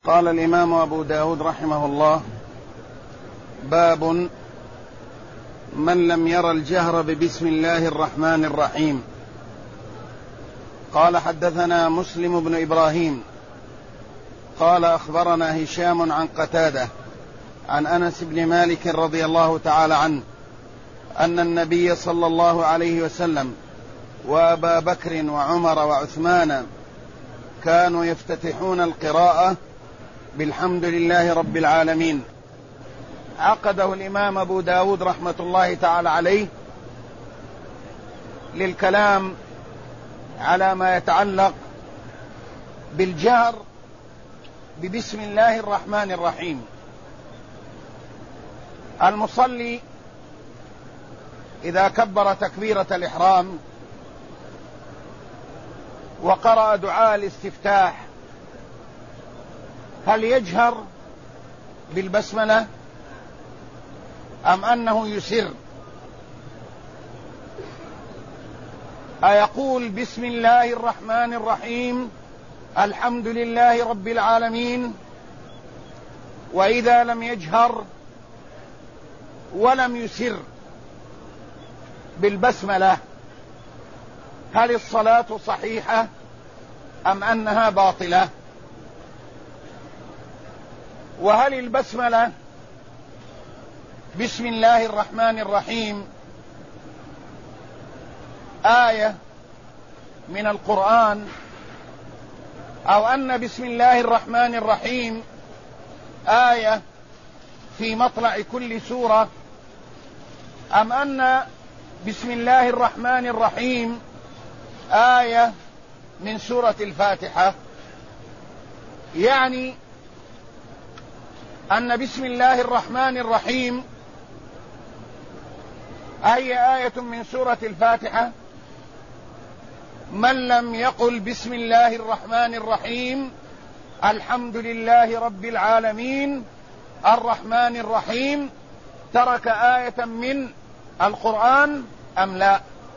قال الإمام أبو داود رحمه الله: باب من لم ير الجهر ببسم الله الرحمن الرحيم. قال: حدثنا مسلم بن إبراهيم قال: أخبرنا هشام عن قتادة عن أنس بن مالك رضي الله تعالى عنه أن النبي صلى الله عليه وسلم وأبا بكر وعمر وعثمان كانوا يفتتحون القراءة بالحمد لله رب العالمين. عقده الإمام أبو داود رحمة الله تعالى عليه للكلام على ما يتعلق بالجهر ببسم الله الرحمن الرحيم. المصلي إذا كبر تكبيرة الإحرام وقرأ دعاء الاستفتاح هل يجهر بالبسملة أم أنه يسر؟ أيقول بسم الله الرحمن الرحيم الحمد لله رب العالمين، وإذا لم يجهر ولم يسر بالبسملة هل الصلاة صحيحة أم أنها باطلة؟ وهل البسملة بسم الله الرحمن الرحيم آية من القرآن، أو أن بسم الله الرحمن الرحيم آية في مطلع كل سورة، أم أن بسم الله الرحمن الرحيم آية من سورة الفاتحة؟ يعني أن بسم الله الرحمن الرحيم أي آية من سورة الفاتحة. من لم يقل بسم الله الرحمن الرحيم الحمد لله رب العالمين الرحمن الرحيم ترك آية من القرآن أم لا؟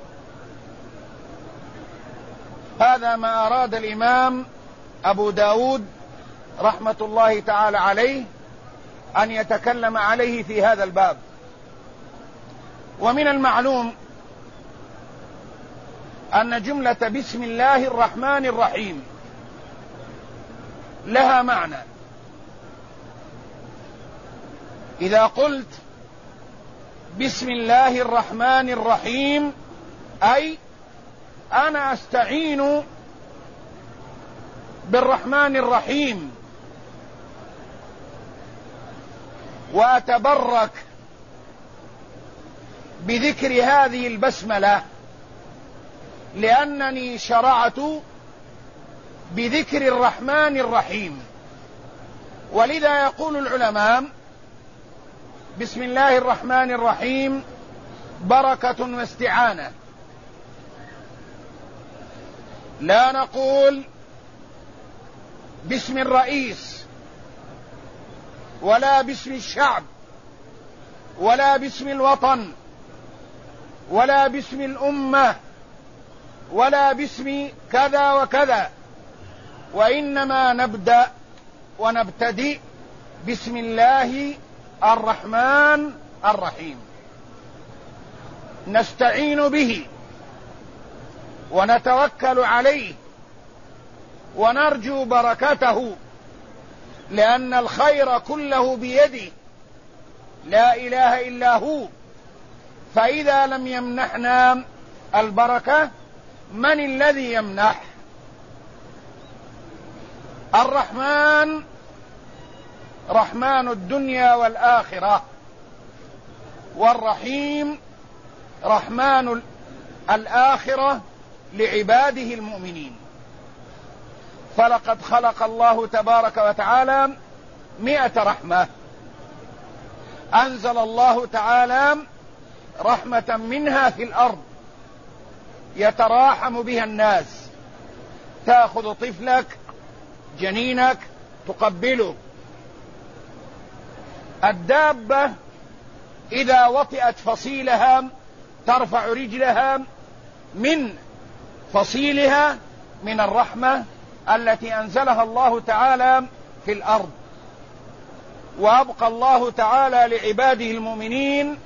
هذا ما أراد الإمام أبو داود رحمة الله تعالى عليه أن يتكلم عليه في هذا الباب. ومن المعلوم أن جملة بسم الله الرحمن الرحيم لها معنى. إذا قلت بسم الله الرحمن الرحيم أي أنا أستعين بالرحمن الرحيم وأتبرك بذكر هذه البسملة لأنني شرعت بذكر الرحمن الرحيم. ولذا يقول العلماء بسم الله الرحمن الرحيم بركة واستعانة. لا نقول باسم الرئيس ولا باسم الشعب ولا باسم الوطن ولا باسم الأمة ولا باسم كذا وكذا، وإنما نبدأ ونبتدئ بسم الله الرحمن الرحيم، نستعين به ونتوكل عليه ونرجو بركته، لأن الخير كله بيده لا إله إلا هو. فإذا لم يمنحنا البركة من الذي يمنح؟ الرحمن رحمن الدنيا والآخرة، والرحيم رحمن الآخرة لعباده المؤمنين. فلقد خلق الله تبارك وتعالى 100 رحمة، أنزل الله تعالى رحمة منها في الأرض يتراحم بها الناس. تأخذ طفلك جنينك تقبله. الدابة إذا وطئت فصيلها ترفع رجلها من فصيلها من الرحمة التي أنزلها الله تعالى في الأرض. وأبقى الله تعالى لعباده المؤمنين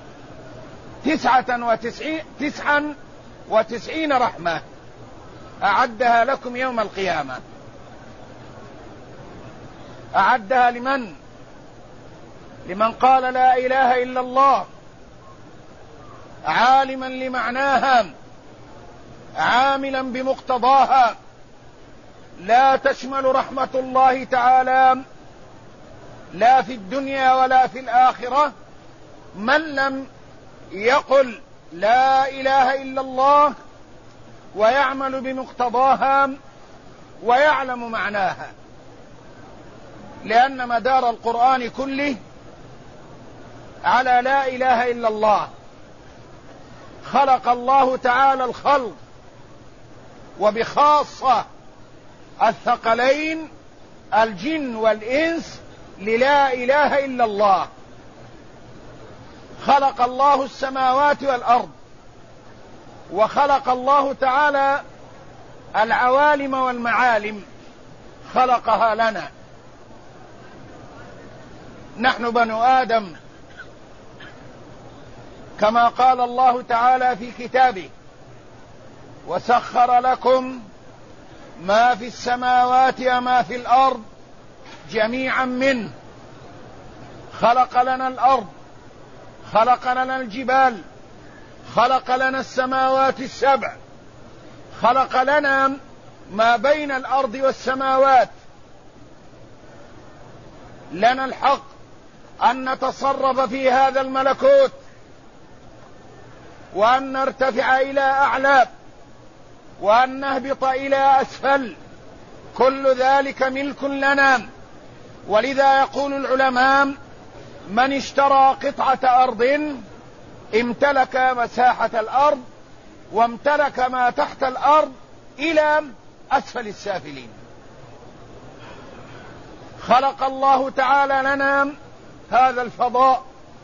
99 رحمة أعدها لكم يوم القيامة. أعدها لمن؟ لمن قال لا إله إلا الله عالما لمعناها عاملا بمقتضاها. لا تشمل رحمة الله تعالى لا في الدنيا ولا في الآخرة من لم يقل لا إله إلا الله ويعمل بمقتضاها ويعلم معناها، لأن مدار القرآن كله على لا إله إلا الله. خلق الله تعالى الخلق وبخاصة الثقلين الجن والإنس للا إله إلا الله. خلق الله السماوات والأرض، وخلق الله تعالى العوالم والمعالم، خلقها لنا نحن بنو آدم، كما قال الله تعالى في كتابه: وسخر لكم ما في السماوات وما في الأرض جميعا منه. خلق لنا الأرض، خلق لنا الجبال، خلق لنا السماوات السبع، خلق لنا ما بين الأرض والسماوات. لنا الحق أن نتصرف في هذا الملكوت وأن نرتفع إلى أعلى وأن نهبط إلى أسفل، كل ذلك ملك لنا. ولذا يقول العلماء: من اشترى قطعة أرض امتلك مساحة الأرض وامتلك ما تحت الأرض إلى أسفل السافلين. خلق الله تعالى لنا هذا الفضاء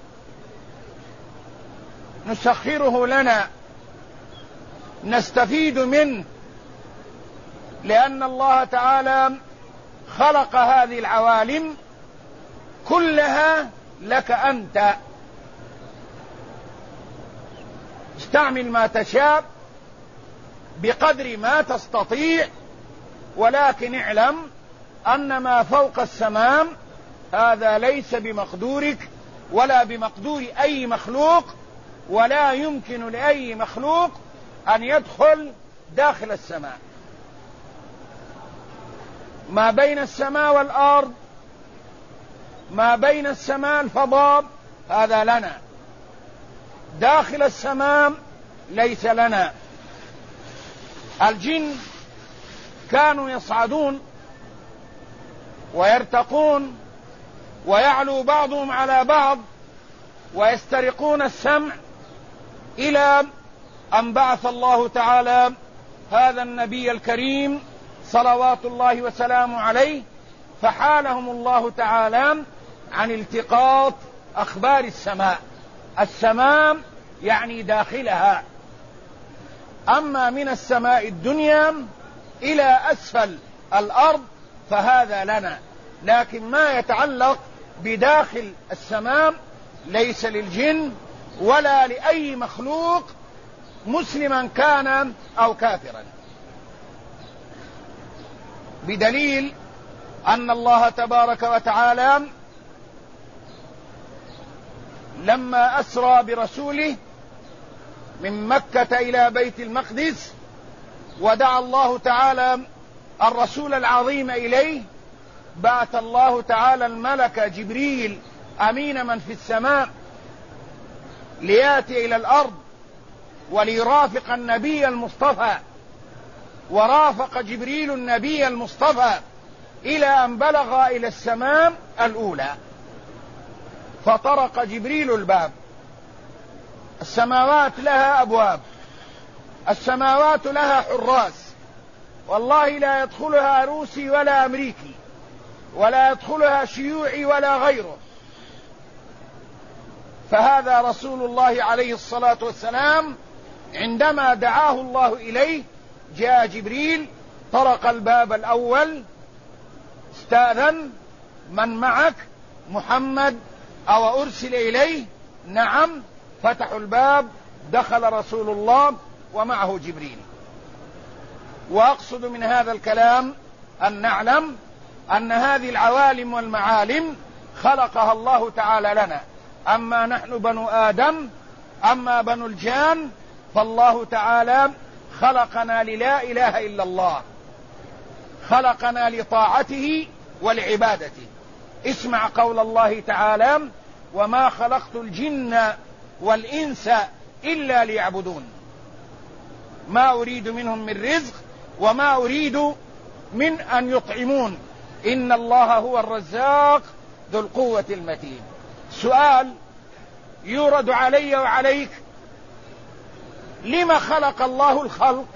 نسخره لنا نستفيد منه، لأن الله تعالى خلق هذه العوالم كلها لك أنت. استعمل ما تشاء بقدر ما تستطيع، ولكن اعلم أن ما فوق السماء هذا ليس بمقدورك ولا بمقدور أي مخلوق، ولا يمكن لأي مخلوق أن يدخل داخل السماء. ما بين السماء والأرض، ما بين السماء الفضاء، هذا لنا. داخل السماء ليس لنا. الجن كانوا يصعدون ويرتقون ويعلو بعضهم على بعض ويسترقون السمع، إلى أن بعث الله تعالى هذا النبي الكريم صلوات الله وسلامه عليه، فحالهم الله تعالى عن التقاط أخبار السماء. السماء يعني داخلها. أما من السماء الدنيا إلى أسفل الأرض فهذا لنا، لكن ما يتعلق بداخل السماء ليس للجن ولا لأي مخلوق مسلما كان أو كافرا، بدليل أن الله تبارك وتعالى لما أسرى برسوله من مكة إلى بيت المقدس ودعا الله تعالى الرسول العظيم إليه، بعث الله تعالى الملك جبريل أمين من في السماء ليأتي إلى الأرض وليرافق النبي المصطفى. ورافق جبريل النبي المصطفى إلى أن بلغ إلى السماء الأولى، فطرق جبريل الباب. السماوات لها أبواب، السماوات لها حراس، والله لا يدخلها روسي ولا أمريكي ولا يدخلها شيوعي ولا غيره. فهذا رسول الله عليه الصلاة والسلام عندما دعاه الله إليه جاء جبريل طرق الباب الأول، استأذن من معك؟ محمد أو أرسل إليه؟ نعم. فتحوا الباب، دخل رسول الله ومعه جبريل. وأقصد من هذا الكلام أن نعلم أن هذه العوالم والمعالم خلقها الله تعالى لنا. أما نحن بنو آدم، أما بنو الجان، فالله تعالى خلقنا للا إله إلا الله، خلقنا لطاعته ولعبادته. اسمع قول الله تعالى: وما خلقت الجن والإنس إلا ليعبدون ما أريد منهم من رزق وما أريد من أن يطعمون إن الله هو الرزاق ذو القوة المتين. سؤال يورد علي وعليك: لما خلق الله الخلق؟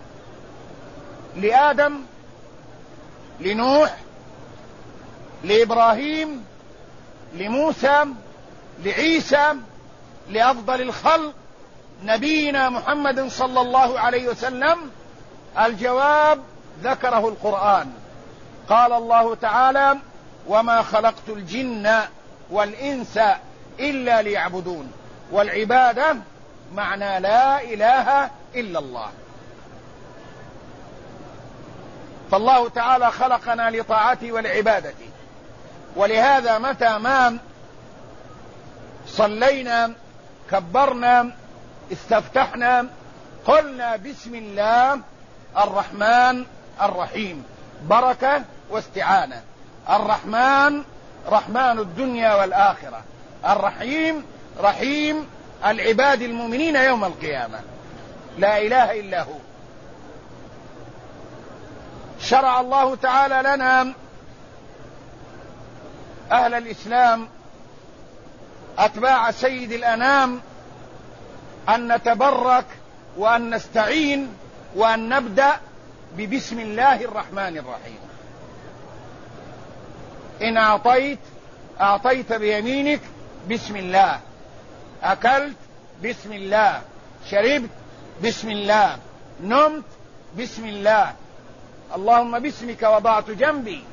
لآدم، لنوح، لإبراهيم، لموسى، لعيسى، لأفضل الخلق نبينا محمد صلى الله عليه وسلم؟ الجواب ذكره القرآن. قال الله تعالى: وما خلقت الجن والإنس إلا ليعبدون. والعبادة معنى لا إله إلا الله. فالله تعالى خلقنا لطاعته ولعبادته. ولهذا متى ما صلينا، كبرنا، استفتحنا، قلنا بسم الله الرحمن الرحيم، بركة واستعانة. الرحمن رحمن الدنيا والآخرة، الرحيم رحيم العباد المؤمنين يوم القيامة. لا إله إلا هو. شرع الله تعالى لنا أهل الإسلام أتباع سيد الأنام أن نتبرك وأن نستعين وأن نبدأ ببسم الله الرحمن الرحيم. إن أعطيت بيمينك بسم الله، أكلت بسم الله، شربت بسم الله، نمت بسم الله. اللهم باسمك وضعت جنبي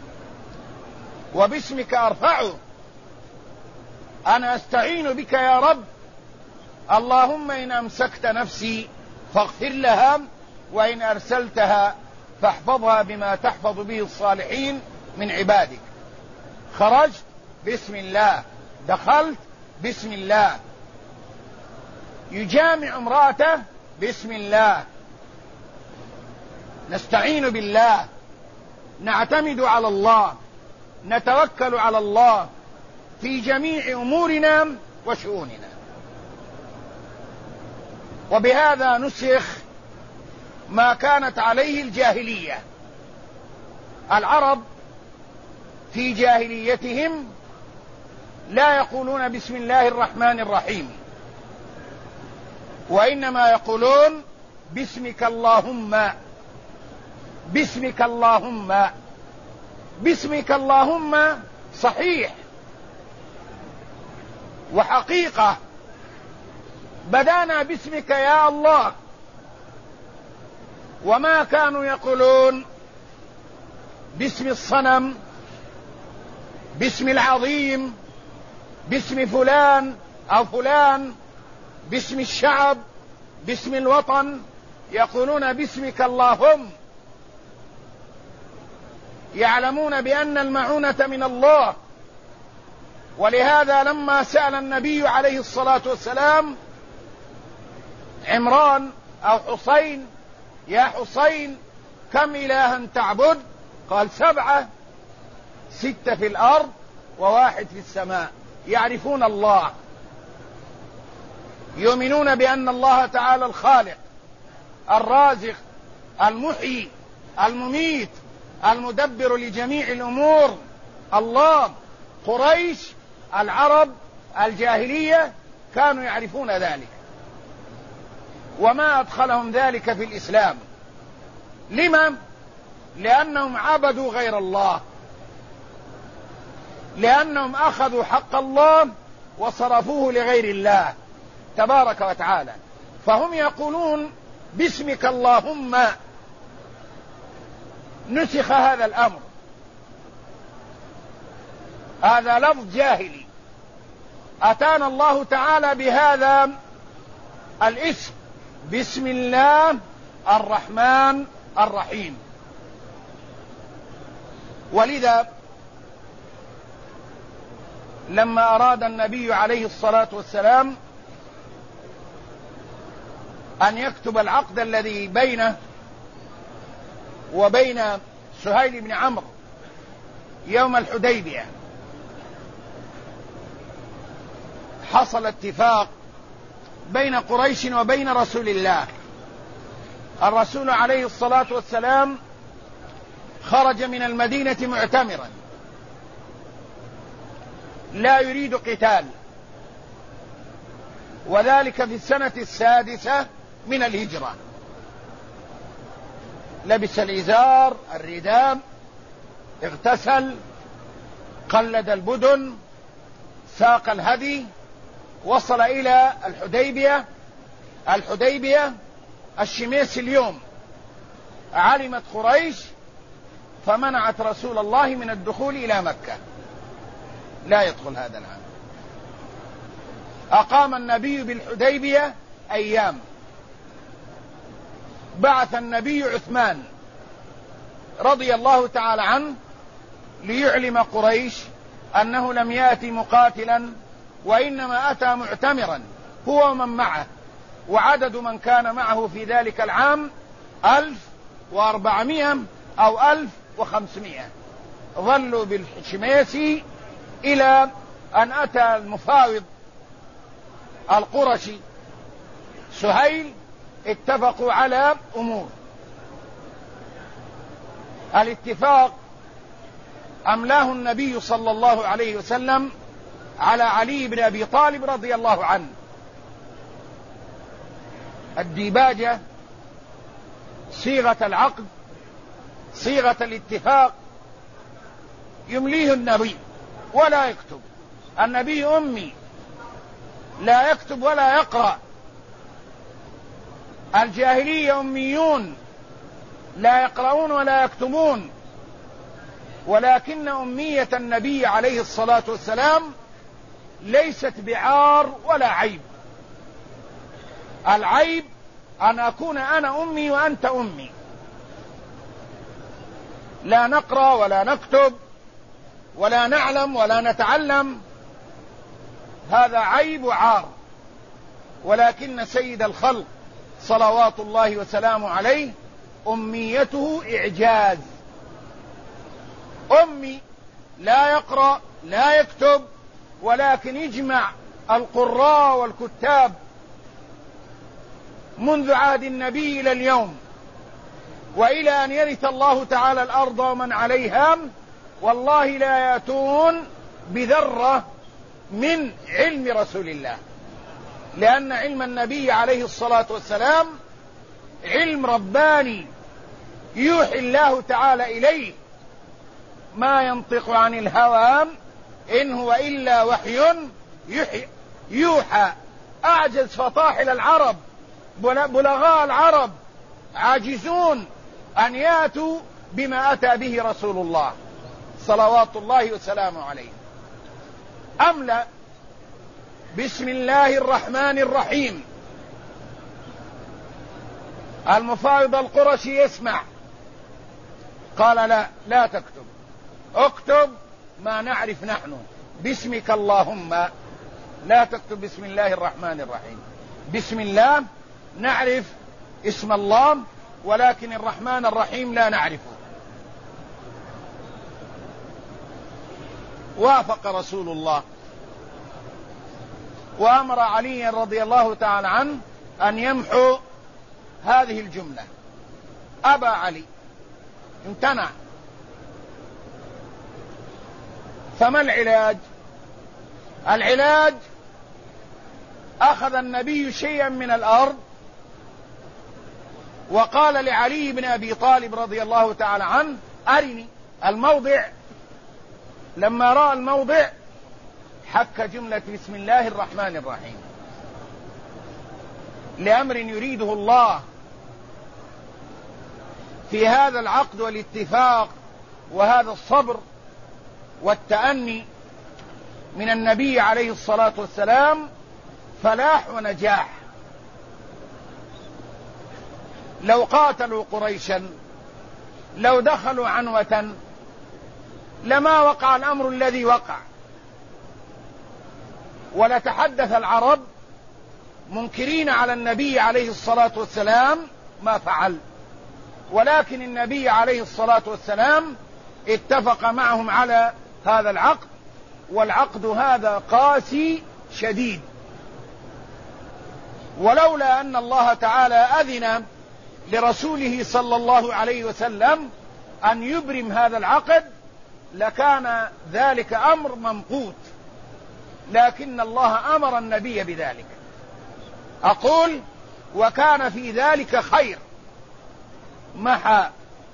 وباسمك أرفعه، أنا أستعين بك يا رب. اللهم إن أمسكت نفسي فاغفر لها، وإن أرسلتها فاحفظها بما تحفظ به الصالحين من عبادك. خرجت بسم الله، دخلت بسم الله، يجامع امرأته بسم الله. نستعين بالله، نعتمد على الله، نتوكل على الله في جميع أمورنا وشؤوننا. وبهذا نسخ ما كانت عليه الجاهلية. العرب في جاهليتهم لا يقولون بسم الله الرحمن الرحيم، وإنما يقولون باسمك اللهم، باسمك اللهم، باسمك اللهم. صحيح وحقيقة، بدانا باسمك يا الله. وما كانوا يقولون باسم الصنم، باسم العظيم، باسم فلان أو فلان، باسم الشعب، باسم الوطن. يقولون باسمك اللهم. يعلمون بأن المعونة من الله. ولهذا لما سأل النبي عليه الصلاة والسلام عمران أو حسين: يا حسين كم إلها تعبد؟ قال: 7، 6 في الأرض و1 في السماء. يعرفون الله، يؤمنون بأن الله تعالى الخالق الرازق المحيي المميت المدبر لجميع الأمور. الله. قريش، العرب، الجاهلية كانوا يعرفون ذلك، وما أدخلهم ذلك في الإسلام. لما؟ لأنهم عبدوا غير الله، لأنهم أخذوا حق الله وصرفوه لغير الله تبارك وتعالى. فهم يقولون باسمك اللهم. نسخ هذا الأمر هذا لفظ جاهلي. أتانا الله تعالى بهذا الاسم، بسم الله الرحمن الرحيم. ولذا لما أراد النبي عليه الصلاة والسلام أن يكتب العقد الذي بينه وبين سهيل بن عمرو يوم الحديبية، حصل اتفاق بين قريش وبين رسول الله. الرسول عليه الصلاة والسلام خرج من المدينة معتمرا، لا يريد قتال، وذلك في السنة 6 من الهجرة. لبس الإزار الرداء، اغتسل، قلد البدن، ساق الهدي، وصل إلى الحديبية الشميس اليوم. علمت قريش فمنعت رسول الله من الدخول إلى مكة، لا يدخل هذا العام. أقام النبي بالحديبية أيام. بعث النبي عثمان رضي الله تعالى عنه ليعلم قريش أنه لم يأتي مقاتلا، وإنما أتى معتمرا هو ومن معه، وعدد من كان معه في ذلك العام 1400 أو 1500. ظلوا بالشميسي إلى أن أتى المفاوض القرشي سهيل. اتفقوا على أمور. الاتفاق أملاه النبي صلى الله عليه وسلم على علي بن أبي طالب رضي الله عنه. الديباجة صيغة العقد، صيغة الاتفاق، يمليه النبي ولا يكتب. النبي أمي، لا يكتب ولا يقرأ. الجاهلية أميون، لا يقرؤون ولا يكتبون. ولكن أمية النبي عليه الصلاة والسلام ليست بعار ولا عيب. العيب أن أكون أنا أمي وأنت أمي، لا نقرأ ولا نكتب ولا نعلم ولا نتعلم، هذا عيب وعار. ولكن سيد الخلق صلوات الله وسلامه عليه أميته إعجاز. أمي لا يقرأ لا يكتب، ولكن يجمع القراء والكتاب منذ عهد النبي إلى اليوم، وإلى أن يرث الله تعالى الأرض ومن عليها، والله لا يأتون بذرة من علم رسول الله، لأن علم النبي عليه الصلاة والسلام علم رباني يوحي الله تعالى إليه، ما ينطق عن الهوى إن هو إلا وحي يوحى. أعجز فطاحل العرب، بلغاء العرب عاجزون أن يأتوا بما أتى به رسول الله صلوات الله وسلامه عليه. أملأ بسم الله الرحمن الرحيم. المفاوض القرشي يسمع، قال لا تكتب، اكتب ما نعرف نحن، باسمك اللهم. لا تكتب بسم الله الرحمن الرحيم. بسم الله نعرف اسم الله، ولكن الرحمن الرحيم لا نعرفه. وافق رسول الله وأمر علي رضي الله تعالى عنه أن يمحو هذه الجملة. أبى علي، امتنع. فما العلاج؟ العلاج أخذ النبي شيئا من الأرض وقال لعلي بن أبي طالب رضي الله تعالى عنه أرني الموضع. لما رأى الموضع حك جملة بسم الله الرحمن الرحيم، لأمر يريده الله في هذا العقد والاتفاق وهذا الصبر والتأني من النبي عليه الصلاة والسلام فلاح ونجاح. لو قاتلوا قريشا، لو دخلوا عنوة، لما وقع الأمر الذي وقع، ولتحدث العرب منكرين على النبي عليه الصلاة والسلام ما فعل. ولكن النبي عليه الصلاة والسلام اتفق معهم على هذا العقد، والعقد هذا قاسي شديد. ولولا أن الله تعالى أذن لرسوله صلى الله عليه وسلم أن يبرم هذا العقد لكان ذلك أمر ممقوت، لكن الله أمر النبي بذلك. أقول وكان في ذلك خير محا.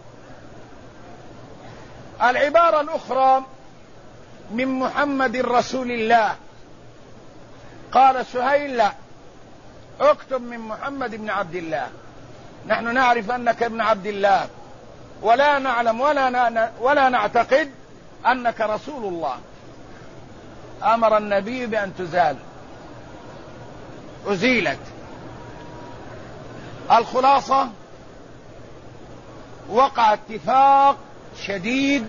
العبارة الأخرى من محمد رسول الله، قال سهيل لا، اكتب من محمد بن عبد الله، نحن نعرف أنك ابن عبد الله، ولا نعلم ولا نعتقد أنك رسول الله. أمر النبي بأن تزال، أزيلت. الخلاصة وقع اتفاق شديد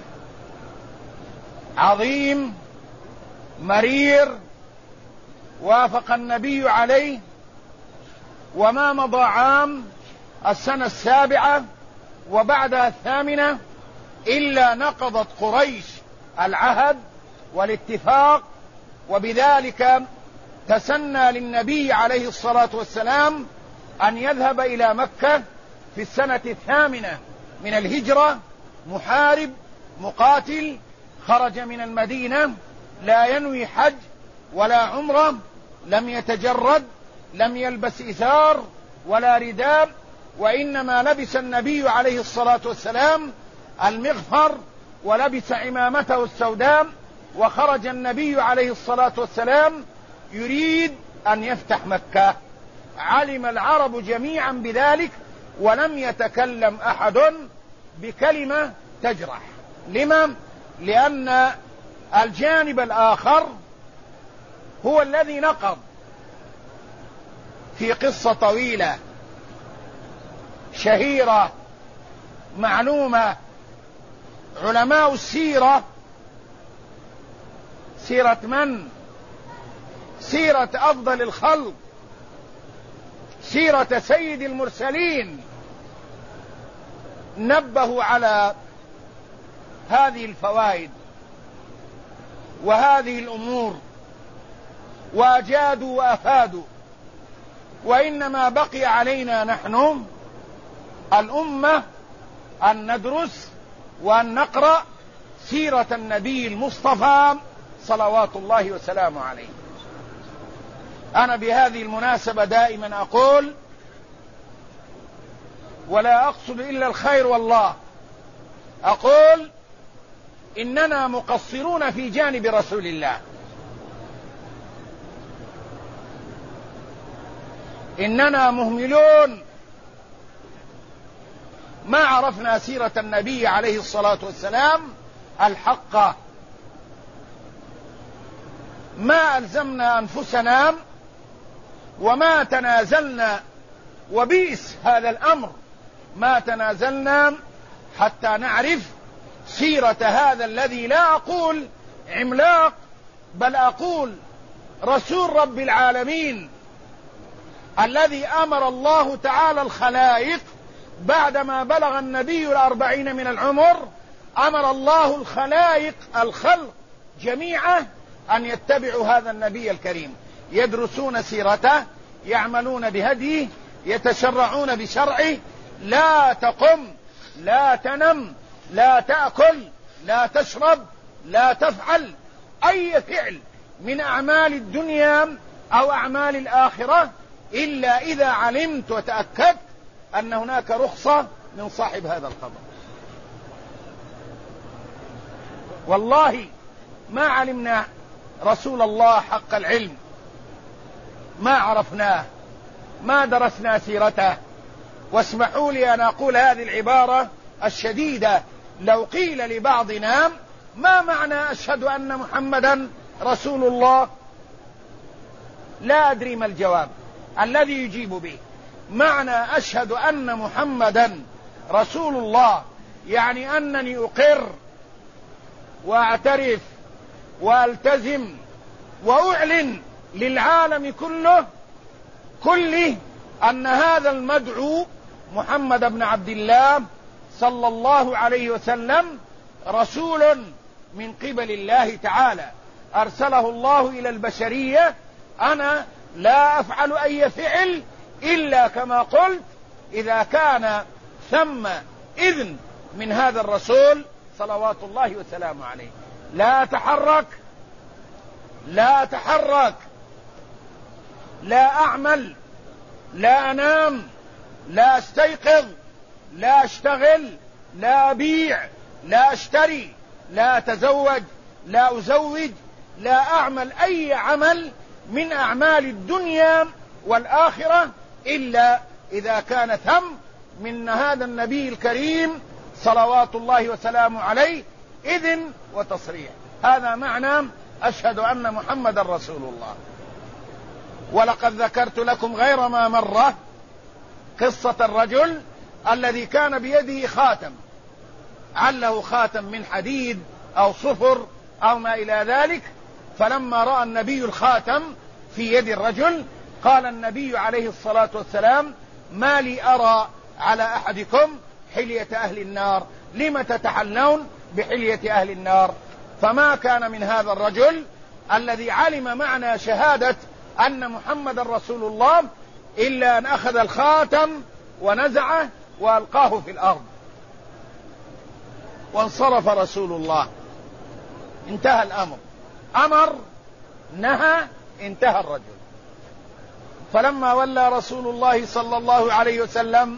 عظيم مرير وافق النبي عليه، وما مضى عام السنة 7 وبعدها 8 إلا نقضت قريش العهد والاتفاق، وبذلك تسنى للنبي عليه الصلاة والسلام أن يذهب إلى مكة في السنة 8 من الهجرة محارب مقاتل. خرج من المدينة لا ينوي حج ولا عمرة، لم يتجرد، لم يلبس إزار ولا رداء، وإنما لبس النبي عليه الصلاة والسلام المغفر ولبس عمامته السوداء، وخرج النبي عليه الصلاة والسلام يريد أن يفتح مكة. علم العرب جميعا بذلك ولم يتكلم أحد بكلمة تجرح. لما؟ لأن الجانب الآخر هو الذي نقض. في قصة طويلة شهيرة معلومة، علماء السيرة، سيرة من؟ سيرة أفضل الخلق، سيرة سيد المرسلين، نبهوا على هذه الفوائد وهذه الأمور وأجادوا وأفادوا. وإنما بقي علينا نحن الأمة أن ندرس وأن نقرأ سيرة النبي المصطفى صلوات الله وسلامه عليه. أنا بهذه المناسبة دائما أقول، ولا أقصد إلا الخير والله، أقول إننا مقصرون في جانب رسول الله، إننا مهملون، ما عرفنا سيرة النبي عليه الصلاة والسلام الحقة، ما ألزمنا أنفسنا وما تنازلنا، وبئس هذا الأمر ما تنازلنا حتى نعرف سيرة هذا الذي لا أقول عملاق بل أقول رسول رب العالمين، الذي أمر الله تعالى الخلائق بعدما بلغ النبي 40 من العمر، أمر الله الخلائق الخلق جميعا أن يتبعوا هذا النبي الكريم، يدرسون سيرته، يعملون بهديه، يتشرعون بشرعه. لا تقم، لا تنم، لا تأكل، لا تشرب، لا تفعل أي فعل من أعمال الدنيا أو أعمال الآخرة إلا إذا علمت وتأكدت أن هناك رخصة من صاحب هذا القبر. والله ما علمنا رسول الله حق العلم، ما عرفناه، ما درسنا سيرته. واسمحوا لي أن أقول هذه العبارة الشديدة، لو قيل لبعضنا ما معنى أشهد أن محمدا رسول الله؟ لا أدري ما الجواب الذي يجيب به. معنى أشهد أن محمدا رسول الله يعني أنني أقر وأعترف وألتزم وأعلن للعالم كله أن هذا المدعو محمد بن عبد الله صلى الله عليه وسلم رسول من قبل الله تعالى، أرسله الله إلى البشرية. أنا لا أفعل أي فعل إلا كما قلت إذا كان ثم إذن من هذا الرسول صلوات الله وسلامه عليه. لا أتحرك، لا أعمل، لا أنام، لا أستيقظ، لا أشتغل، لا أبيع، لا أشتري، لا أتزوج، لا أزوج، لا أعمل أي عمل من أعمال الدنيا والآخرة إلا إذا كان ثم من هذا النبي الكريم صلوات الله وسلامه عليه إذن وتصريح. هذا معنى أشهد أن محمد رسول الله. ولقد ذكرت لكم غير ما مرة قصة الرجل الذي كان بيده خاتم، عله خاتم من حديد أو صفر أو ما إلى ذلك، فلما رأى النبي الخاتم في يد الرجل قال النبي عليه الصلاة والسلام: ما لي أرى على أحدكم حلية أهل النار، لم تتحلون بحلية أهل النار؟ فما كان من هذا الرجل الذي علم معنى شهادة أن محمد رسول الله إلا أن أخذ الخاتم ونزعه وألقاه في الأرض وانصرف رسول الله. انتهى الأمر، أمر نهى، انتهى الرجل. فلما ولى رسول الله صلى الله عليه وسلم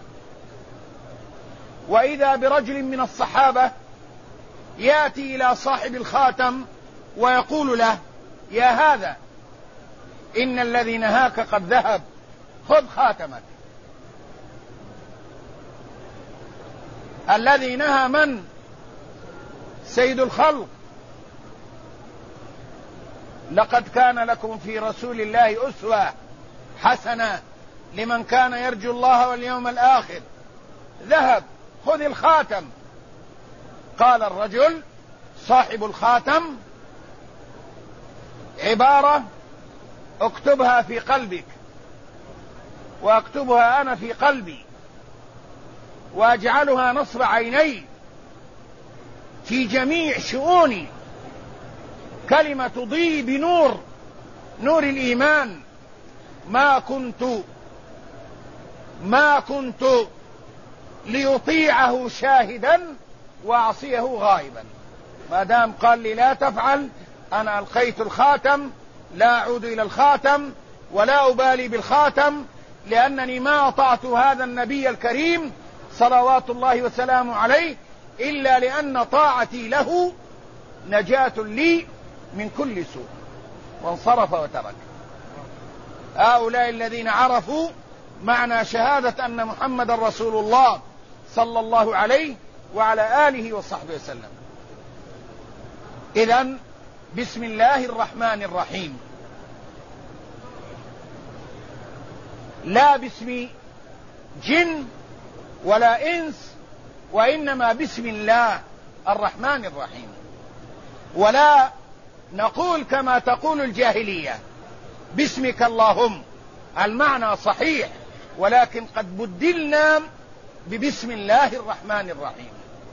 وإذا برجل من الصحابة يأتي إلى صاحب الخاتم ويقول له: يا هذا، إن الذي نهاك قد ذهب، خذ خاتمك. الذي نهى من؟ سيد الخلق. لقد كان لكم في رسول الله أسوة حسنة لمن كان يرجو الله واليوم الآخر. ذهب، خذ الخاتم. قال الرجل صاحب الخاتم: عبارة اكتبها في قلبك واكتبها أنا في قلبي واجعلها نصب عيني في جميع شؤوني، كلمة تضيء بنور الإيمان. ما كنت ليطيعه شاهدا وأعصيه غائبا. ما دام قال لي لا تفعل، أنا ألقيت الخاتم، لا أعود إلى الخاتم ولا أبالي بالخاتم، لأنني ما أطعت هذا النبي الكريم صلوات الله وسلامه عليه إلا لأن طاعتي له نجاة لي من كل سوء. وانصرف وترك. هؤلاء الذين عرفوا معنى شهادة أن محمد رسول الله صلى الله عليه وعلى آله وصحبه وسلم. إذن بسم الله الرحمن الرحيم، لا باسم جن ولا إنس، وإنما بسم الله الرحمن الرحيم. ولا نقول كما تقول الجاهلية باسمك اللهم، المعنى صحيح، ولكن قد بدلنا ببسم الله الرحمن الرحيم.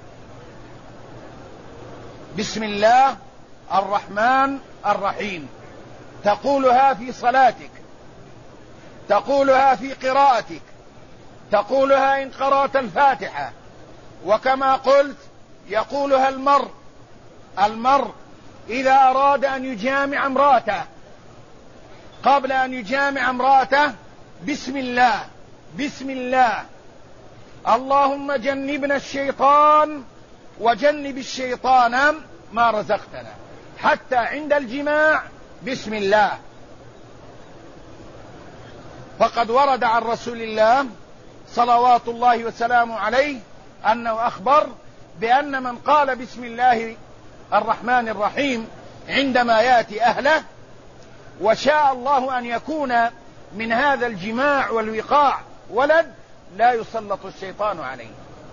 بسم الله الرحمن الرحيم تقولها في صلاتك، تقولها في قراءتك، تقولها إن قرأت الفاتحة، وكما قلت يقولها المرء إذا أراد أن يجامع امرأته، قبل أن يجامع امرأته بسم الله، بسم الله، اللهم جنبنا الشيطان وجنب الشيطان ما رزقتنا، حتى عند الجماع بسم الله. فقد ورد عن رسول الله صلوات الله وسلامه عليه أنه أخبر بأن من قال بسم الله الرحمن الرحيم عندما يأتي أهله، وشاء الله أن يكون من هذا الجماع والوقاع ولد، لا يسلط الشيطان عليه.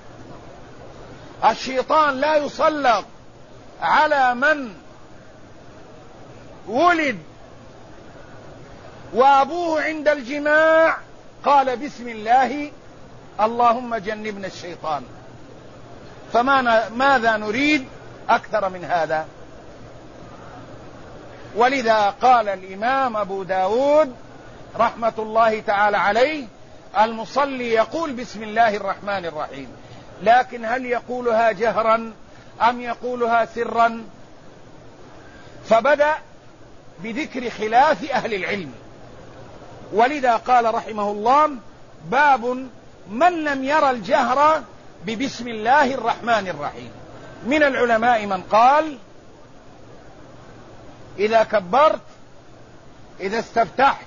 الشيطان لا يسلط على من ولد وأبوه عند الجماع قال بسم الله اللهم جنبنا الشيطان. فماذا نريد أكثر من هذا؟ ولذا قال الإمام أبو داود رحمة الله تعالى عليه: المصلي يقول بسم الله الرحمن الرحيم، لكن هل يقولها جهرا أم يقولها سرا؟ فبدأ بذكر خلاف أهل العلم، ولذا قال رحمه الله: باب من لم ير الجهر ببسم الله الرحمن الرحيم. من العلماء من قال: إذا كبرت، إذا استفتحت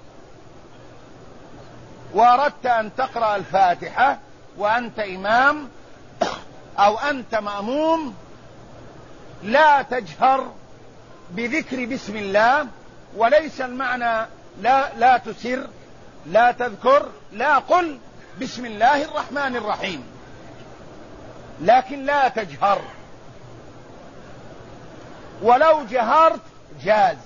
وأردت أن تقرأ الفاتحة وأنت إمام أو أنت مأموم، لا تجهر بذكر بسم الله، وليس المعنى لا تسر، لا تذكر، لا، قل بسم الله الرحمن الرحيم، لكن لا تجهر. ولو جهرت جاز.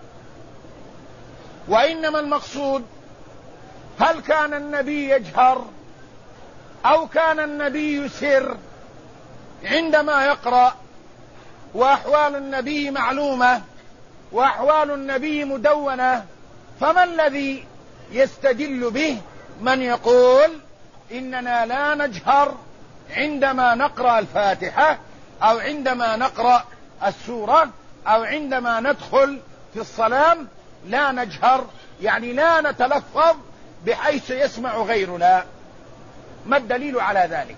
وإنما المقصود هل كان النبي يجهر أو كان النبي يسر عندما يقرأ؟ وأحوال النبي معلومة وأحوال النبي مدونة، فما الذي يستدل به من يقول إننا لا نجهر عندما نقرأ الفاتحة أو عندما نقرأ السورة أو عندما ندخل في الصلاة لا نجهر، يعني لا نتلفظ بحيث يسمع غيرنا؟ ما الدليل على ذلك؟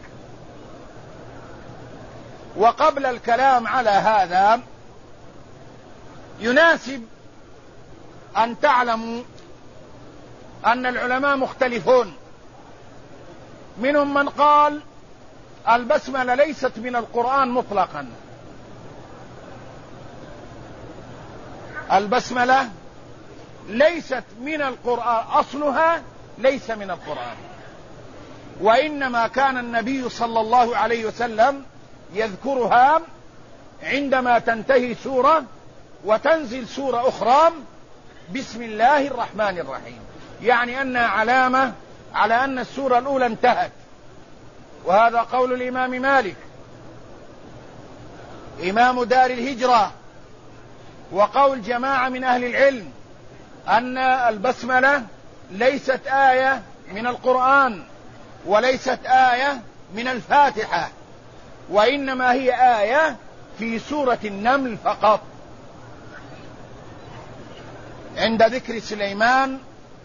وقبل الكلام على هذا يناسب أن تعلموا أن العلماء مختلفون، منهم من قال البسملة ليست من القرآن مطلقا، البسملة ليست من القرآن، أصلها ليس من القرآن، وإنما كان النبي صلى الله عليه وسلم يذكرها عندما تنتهي سورة وتنزل سورة أخرى بسم الله الرحمن الرحيم، يعني أنها علامة على أن السورة الأولى انتهت. وهذا قول الإمام مالك إمام دار الهجرة، وقول جماعة من أهل العلم أن البسملة ليست آية من القرآن وليست آية من الفاتحة، وإنما هي آية في سورة النمل فقط، عند ذكر سليمان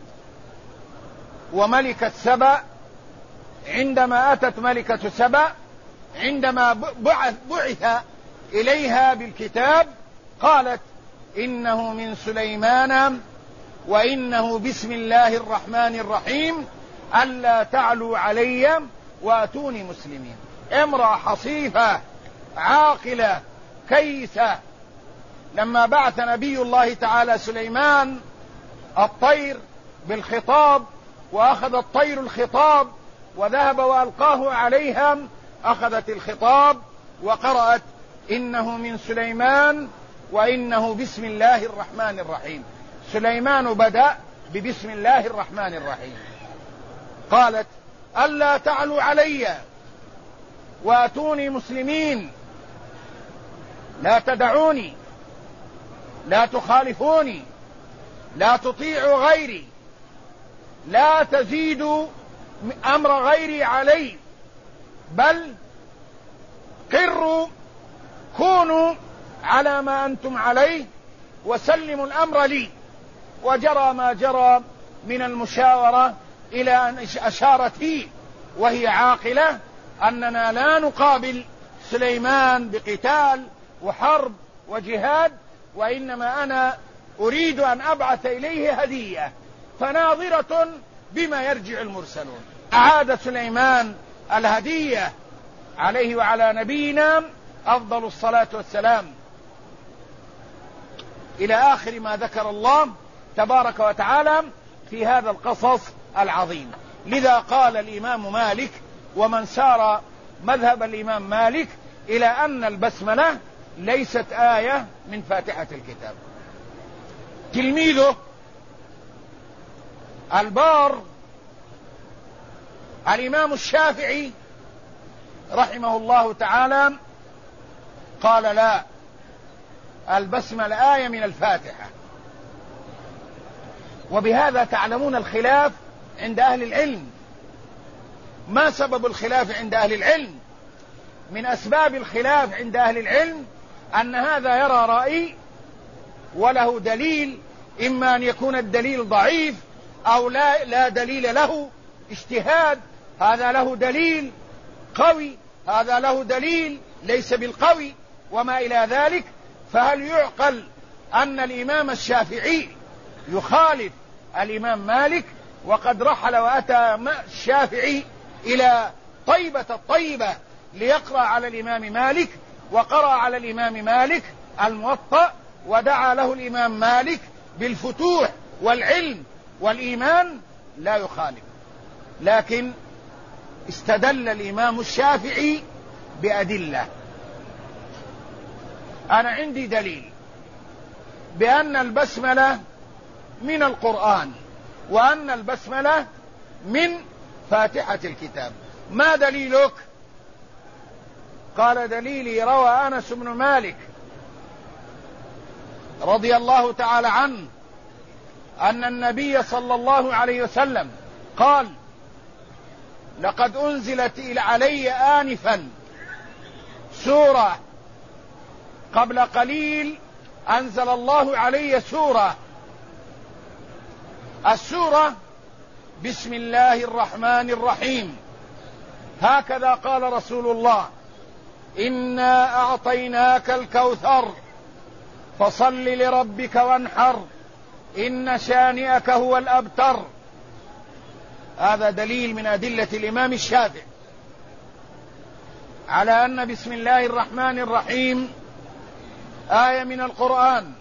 وملكة سبأ. عندما أتت ملكة سبأ عندما بعث إليها بالكتاب قالت إنه من سليمان وإنه بسم الله الرحمن الرحيم ألا تعلوا علي وأتوني مسلمين. امرأة حصيفة عاقلة كيسة، لما بعث نبي الله تعالى سليمان الطير بالخطاب وأخذ الطير الخطاب وذهب وألقاه عليها، أخذت الخطاب وقرأت إنه من سليمان وإنه بسم الله الرحمن الرحيم. سليمان بدأ ببسم الله الرحمن الرحيم. قالت ألا تعلوا علي وأتوني مسلمين، لا تدعوني، لا تخالفوني، لا تطيعوا غيري، لا تزيدوا أمر غيري علي، بل قروا كونوا على ما أنتم عليه وسلموا الأمر لي. وجرى ما جرى من المشاورة إلى أن أشارت فيه وهي عاقلة أننا لا نقابل سليمان بقتال وحرب وجهاد، وإنما أنا أريد أن أبعث إليه هدية، فناظرة بما يرجع المرسلون. أعاد سليمان الهدية عليه وعلى نبينا أفضل الصلاة والسلام. إلى آخر ما ذكر الله تبارك وتعالى في هذا القصص العظيم. لذا قال الإمام مالك ومن سار مذهب الإمام مالك إلى أن البسملة ليست آية من فاتحة الكتاب. تلميذه البار الإمام الشافعي رحمه الله تعالى قال لا، البسملة آية من الفاتحة. وبهذا تعلمون الخلاف عند أهل العلم. ما سبب الخلاف عند أهل العلم؟ من أسباب الخلاف عند أهل العلم أن هذا يرى رأي وله دليل، إما أن يكون الدليل ضعيف أو لا دليل له، اجتهاد، هذا له دليل قوي، هذا له دليل ليس بالقوي، وما إلى ذلك. فهل يعقل أن الإمام الشافعي يخالف الإمام مالك؟ وقد رحل وأتى الشافعي إلى طيبة الطيبة ليقرأ على الإمام مالك، وقرأ على الإمام مالك الموطأ، ودعا له الإمام مالك بالفتوح والعلم والإيمان، لا يخالف. لكن استدل الإمام الشافعي بأدلة. أنا عندي دليل بأن البسملة من القرآن، وأن البسملة من فاتحة الكتاب. ما دليلك؟ قال دليلي روى أنس بن مالك رضي الله تعالى عنه أن النبي صلى الله عليه وسلم قال لقد أنزلت علي آنفا سورة، قبل قليل أنزل الله علي سورة، السورة بسم الله الرحمن الرحيم، هكذا قال رسول الله: إنا أعطيناك الكوثر فصل لربك وانحر إن شانئك هو الأبتر. هذا دليل من أدلة الإمام الشافعي على أن بسم الله الرحمن الرحيم آية من القرآن.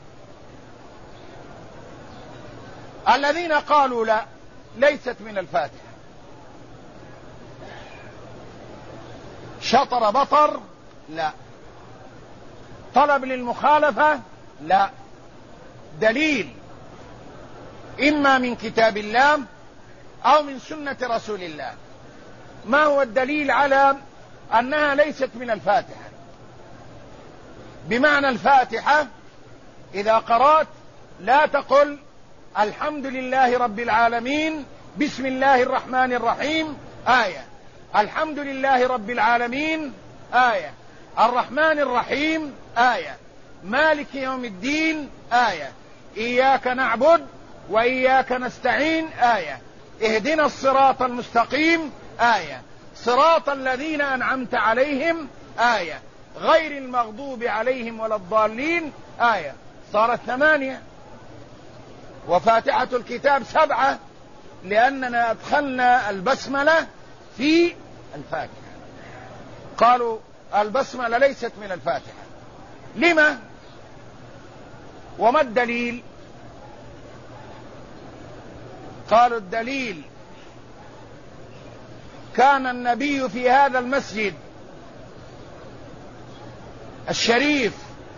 الذين قالوا لا، ليست من الفاتحة، شطر بطر، لا، طلب للمخالفة، لا، دليل إما من كتاب الله أو من سنة رسول الله. ما هو الدليل على أنها ليست من الفاتحة؟ بمعنى الفاتحة إذا قرأت لا تقل الحمد لله رب العالمين بسم الله الرحمن الرحيم آية، الحمد لله رب العالمين آية، الرحمن الرحيم آية، مالك يوم الدين آية، إياك نعبد وإياك نستعين آية، اهدنا الصراط المستقيم آية، صراط الذين أنعمت عليهم آية، غير المغضوب عليهم ولا الضالين آية. صارت 8. وفاتحة الكتاب 7 لأننا أدخلنا البسملة في الفاتحة. قالوا البسملة ليست من الفاتحة. لما؟ وما الدليل؟ قالوا الدليل كان النبي في هذا المسجد الشريف،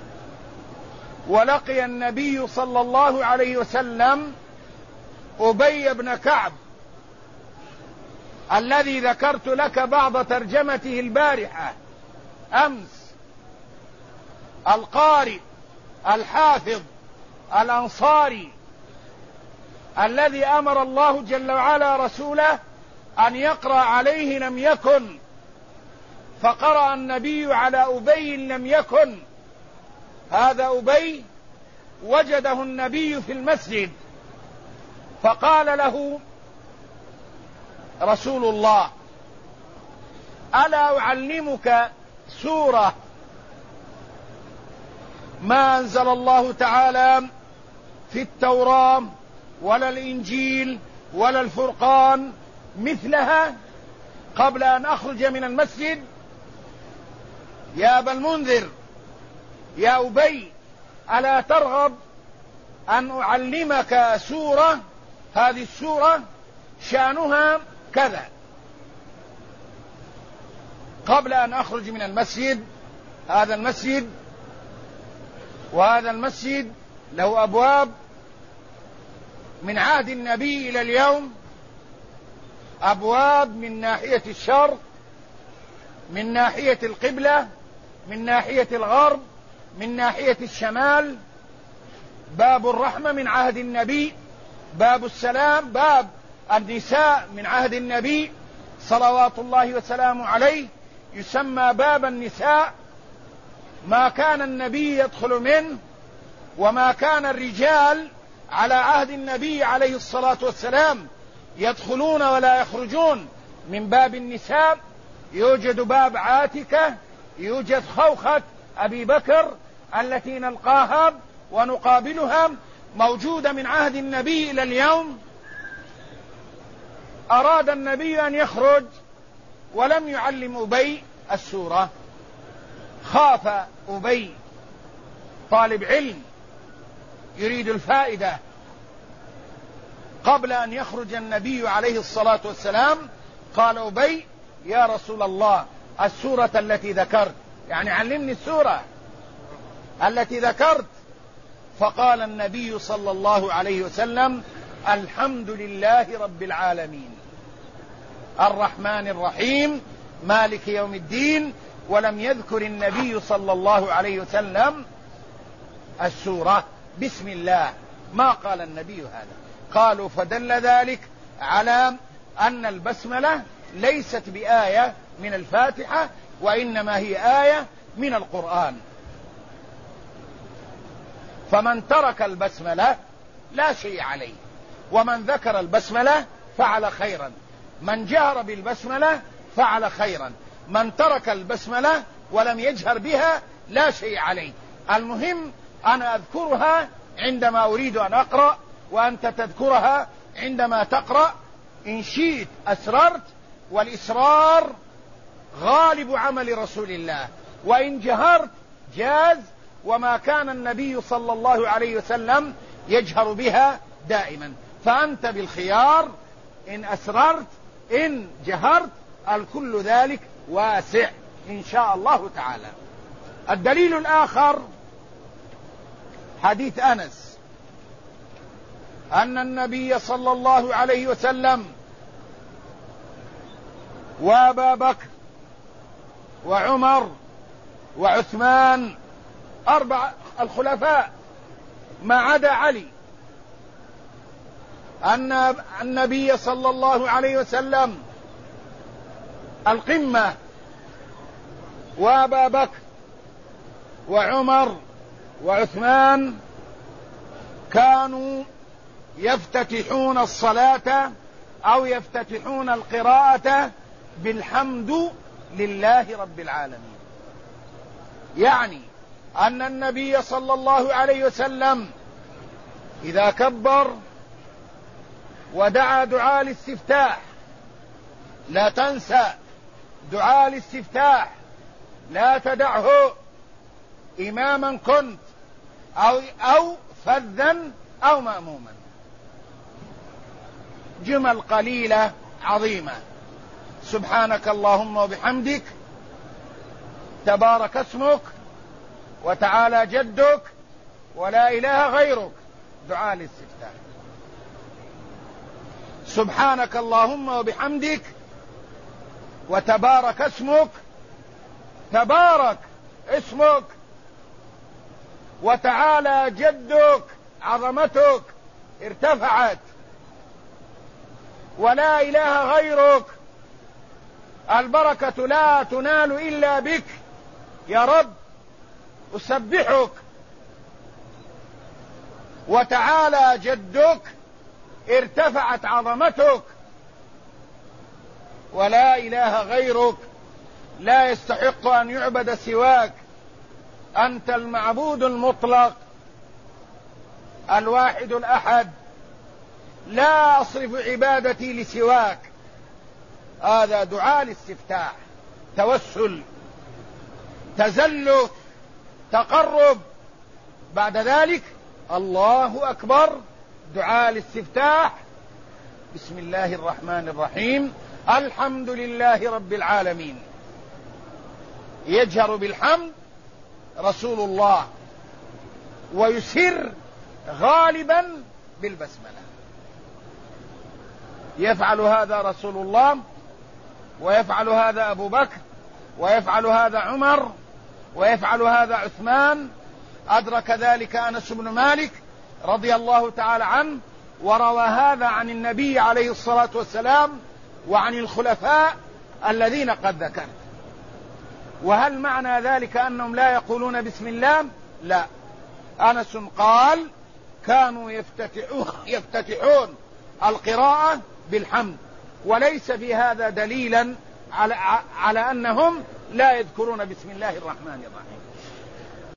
ولقي النبي صلى الله عليه وسلم أبي بن كعب الذي ذكرت لك بعض ترجمته البارحة أمس، القارئ الحافظ الأنصاري الذي أمر الله جل وعلا رسوله أن يقرأ عليه لم يكن، فقرأ النبي على أبي لم يكن. هذا أبي وجده النبي في المسجد فقال له رسول الله: ألا أعلمك سورة ما أنزل الله تعالى في التوراة ولا الإنجيل ولا الفرقان مثلها قبل أن أخرج من المسجد؟ يا أبا المنذر، يا أبي، ألا ترغب أن أعلمك سورة، هذه السورة شأنها كذا. قبل أن أخرج من المسجد، هذا المسجد وهذا المسجد له أبواب من عهد النبي إلى اليوم، أبواب من ناحية الشرق، من ناحية القبلة، من ناحية الغرب، من ناحية الشمال. باب الرحمة من عهد النبي، باب السلام، باب النساء من عهد النبي صلوات الله وسلامه عليه، يسمى باب النساء. ما كان النبي يدخل منه، وما كان الرجال على عهد النبي عليه الصلاة والسلام يدخلون ولا يخرجون من باب النساء. يوجد باب عاتكة، يوجد خوخة أبي بكر التي نلقاها ونقابلها، موجودة من عهد النبي إلى اليوم. أراد النبي أن يخرج ولم يعلم أبي السورة، خاف أبي طالب علم يريد الفائدة. قبل أن يخرج النبي عليه الصلاة والسلام قال أبي: يا رسول الله، السورة التي ذكرت، يعني علمني السورة التي ذكرت. فقال النبي صلى الله عليه وسلم: الحمد لله رب العالمين الرحمن الرحيم مالك يوم الدين. ولم يذكر النبي صلى الله عليه وسلم السورة بسم الله، ما قال النبي هذا. قالوا: فدل ذلك على أن البسملة ليست بآية من الفاتحة، وإنما هي آية من القرآن. فمن ترك البسملة لا شيء عليه، ومن ذكر البسملة فعل خيرا، من جهر بالبسملة فعل خيرا، من ترك البسملة ولم يجهر بها لا شيء عليه. المهم أنا أذكرها عندما أريد أن أقرأ، وأنت تذكرها عندما تقرأ. إن شئت أسررت، والإسرار غالب عمل رسول الله، وإن جهرت جاز، وما كان النبي صلى الله عليه وسلم يجهر بها دائما. فأنت بالخيار، إن أسررت إن جهرت، الكل ذلك واسع إن شاء الله تعالى. الدليل الآخر حديث أنس أن النبي صلى الله عليه وسلم وأبا بكر وعمر وعثمان، 4 الخلفاء ما عدا علي، أن النبي صلى الله عليه وسلم القمة وأبا بكر وعمر وعثمان كانوا يفتتحون الصلاة أو يفتتحون القراءة بالحمد لله رب العالمين. يعني أن النبي صلى الله عليه وسلم إذا كبر ودعا دعاء الاستفتاح، لا تنسى دعاء الاستفتاح، لا تدعه إماما كنت أو فذا أو مأموما. جمل قليلة عظيمة: سبحانك اللهم وبحمدك، تبارك اسمك، وتعالى جدك، ولا إله غيرك. دعاء الاستفتاح: سبحانك اللهم وبحمدك، وتبارك اسمك، تبارك اسمك، وتعالى جدك، عظمتك ارتفعت، ولا إله غيرك، البركة لا تنال إلا بك يا رب، أسبحك، وتعالى جدك، ارتفعت عظمتك، ولا إله غيرك، لا يستحق أن يعبد سواك، أنت المعبود المطلق الواحد الأحد، لا أصرف عبادتي لسواك. هذا دعاء الاستفتاح، توسل، تزلف، تقرب بعد ذلك الله أكبر، دعاء الاستفتاح، بسم الله الرحمن الرحيم، الحمد لله رب العالمين. يجهر بالحمد رسول الله، ويسر غالبا بالبسملة. يفعل هذا رسول الله، ويفعل هذا أبو بكر، ويفعل هذا عمر، ويفعل هذا عثمان. أدرك ذلك أنس بن مالك رضي الله تعالى عنه، وروى هذا عن النبي عليه الصلاة والسلام وعن الخلفاء الذين قد ذكرت. وهل معنى ذلك أنهم لا يقولون بسم الله؟ لا. أنس قال كانوا يفتتحون القراءة بالحمد، وليس في هذا دليلا على أنهم لا يذكرون بسم الله الرحمن الرحيم.